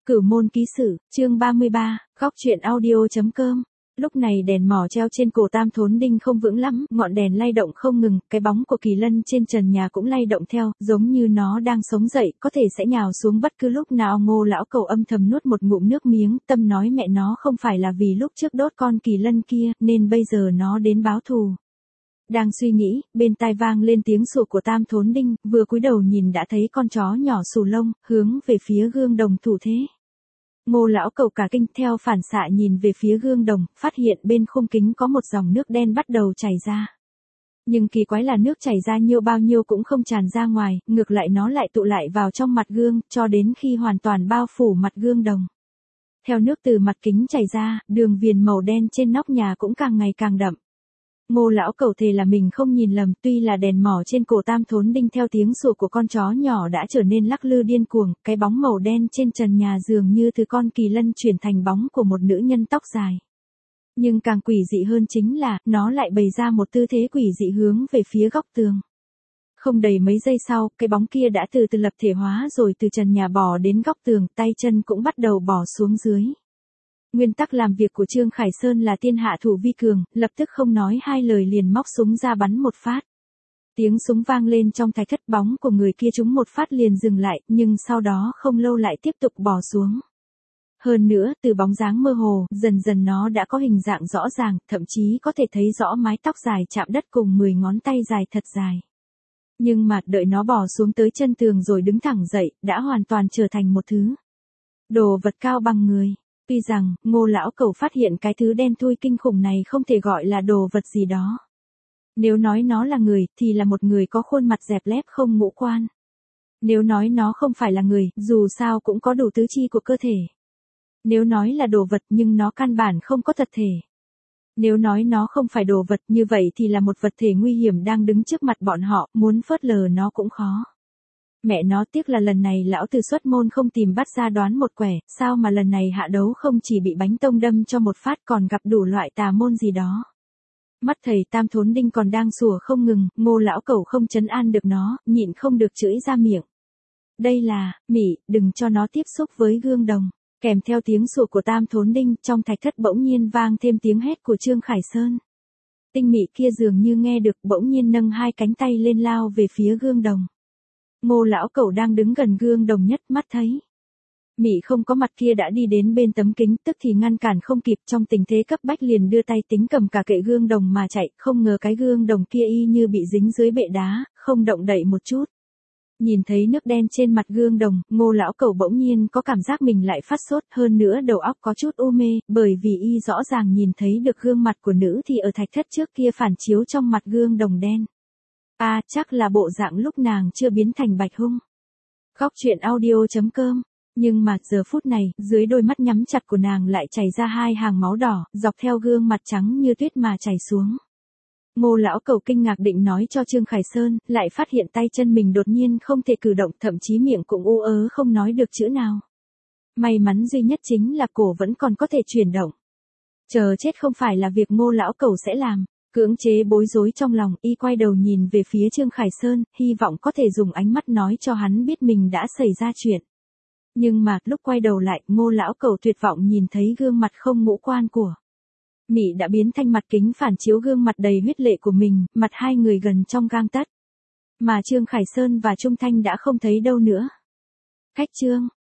Cửu môn ký sử, chương 33, góc truyện audio.com. Lúc này đèn mỏ treo trên cổ Tam Thốn Đinh không vững lắm, ngọn đèn lay động không ngừng, cái bóng của Kỳ Lân trên trần nhà cũng lay động theo, giống như nó đang sống dậy, có thể sẽ nhào xuống bất cứ lúc nào. Ngô lão cầu âm thầm nuốt một ngụm nước miếng, tâm nói mẹ nó không phải là vì lúc trước đốt con Kỳ Lân kia, nên bây giờ nó đến báo thù. Đang suy nghĩ, bên tai vang lên tiếng sủa của Tam Thốn Đinh, vừa cúi đầu nhìn đã thấy con chó nhỏ xù lông, hướng về phía gương đồng thủ thế. Ngô lão cầu cả kinh, theo phản xạ nhìn về phía gương đồng, phát hiện bên khung kính có một dòng nước đen bắt đầu chảy ra. Nhưng kỳ quái là nước chảy ra nhiều bao nhiêu cũng không tràn ra ngoài, ngược lại nó lại tụ lại vào trong mặt gương, cho đến khi hoàn toàn bao phủ mặt gương đồng. Theo nước từ mặt kính chảy ra, đường viền màu đen trên nóc nhà cũng càng ngày càng đậm. Ngô lão cầu thề là mình không nhìn lầm, tuy là đèn mỏ trên cổ Tam Thốn Đinh theo tiếng sủa của con chó nhỏ đã trở nên lắc lư điên cuồng, cái bóng màu đen trên trần nhà dường như từ con Kỳ Lân chuyển thành bóng của một nữ nhân tóc dài. Nhưng càng quỷ dị hơn chính là, nó lại bày ra một tư thế quỷ dị hướng về phía góc tường. Không đầy mấy giây sau, cái bóng kia đã từ từ lập thể hóa rồi từ trần nhà bò đến góc tường, tay chân cũng bắt đầu bò xuống dưới. Nguyên tắc làm việc của Trương Khải Sơn là tiên hạ thủ vi cường, lập tức không nói hai lời liền móc súng ra bắn một phát. Tiếng súng vang lên trong thạch thất, bóng của người kia trúng một phát liền dừng lại, nhưng sau đó không lâu lại tiếp tục bò xuống. Hơn nữa, từ bóng dáng mơ hồ, dần dần nó đã có hình dạng rõ ràng, thậm chí có thể thấy rõ mái tóc dài chạm đất cùng 10 ngón tay dài thật dài. Nhưng mà đợi nó bò xuống tới chân tường rồi đứng thẳng dậy, đã hoàn toàn trở thành một thứ đồ vật cao bằng người. Tuy rằng, Ngô lão cầu phát hiện cái thứ đen thui kinh khủng này không thể gọi là đồ vật gì đó. Nếu nói nó là người, thì là một người có khuôn mặt dẹp lép không ngũ quan. Nếu nói nó không phải là người, dù sao cũng có đủ tứ chi của cơ thể. Nếu nói là đồ vật nhưng nó căn bản không có thật thể. Nếu nói nó không phải đồ vật như vậy thì là một vật thể nguy hiểm đang đứng trước mặt bọn họ, muốn phớt lờ nó cũng khó. Mẹ nó tiếc là lần này lão từ xuất môn không tìm bắt ra đoán một quẻ, sao mà lần này hạ đấu không chỉ bị bánh tông đâm cho một phát còn gặp đủ loại tà môn gì đó. Mắt thầy Tam Thốn Đinh còn đang sủa không ngừng, Ngô lão cầu không trấn an được nó, nhịn không được chửi ra miệng. Đây là, Mị, đừng cho nó tiếp xúc với gương đồng. Kèm theo tiếng sủa của Tam Thốn Đinh, trong thạch thất bỗng nhiên vang thêm tiếng hét của Trương Khải Sơn. Tinh Mị kia dường như nghe được, bỗng nhiên nâng hai cánh tay lên lao về phía gương đồng. Ngô lão cầu đang đứng gần gương đồng nhất, mắt thấy Mị không có mặt kia đã đi đến bên tấm kính, tức thì ngăn cản không kịp, trong tình thế cấp bách liền đưa tay tính cầm cả kệ gương đồng mà chạy, không ngờ cái gương đồng kia y như bị dính dưới bệ đá, không động đậy một chút. Nhìn thấy nước đen trên mặt gương đồng, Ngô lão cầu bỗng nhiên có cảm giác mình lại phát sốt, hơn nữa đầu óc có chút u mê, bởi vì y rõ ràng nhìn thấy được gương mặt của nữ thì ở thạch thất trước kia phản chiếu trong mặt gương đồng đen. Chắc là bộ dạng lúc nàng chưa biến thành bạch hung. Góc truyện audio.com. Nhưng mà giờ phút này, dưới đôi mắt nhắm chặt của nàng lại chảy ra hai hàng máu đỏ, dọc theo gương mặt trắng như tuyết mà chảy xuống. Ngô lão cầu kinh ngạc định nói cho Trương Khải Sơn, lại phát hiện tay chân mình đột nhiên không thể cử động, thậm chí miệng cũng u ớ không nói được chữ nào. May mắn duy nhất chính là cổ vẫn còn có thể chuyển động. Chờ chết không phải là việc Ngô lão cầu sẽ làm. Cưỡng chế bối rối trong lòng, y quay đầu nhìn về phía Trương Khải Sơn, hy vọng có thể dùng ánh mắt nói cho hắn biết mình đã xảy ra chuyện. Nhưng mà, lúc quay đầu lại, Ngô lão cầu tuyệt vọng nhìn thấy gương mặt không ngũ quan của Mị đã biến thành mặt kính phản chiếu gương mặt đầy huyết lệ của mình, mặt hai người gần trong gang tấc. Mà Trương Khải Sơn và Trung Thanh đã không thấy đâu nữa. Khách Trương,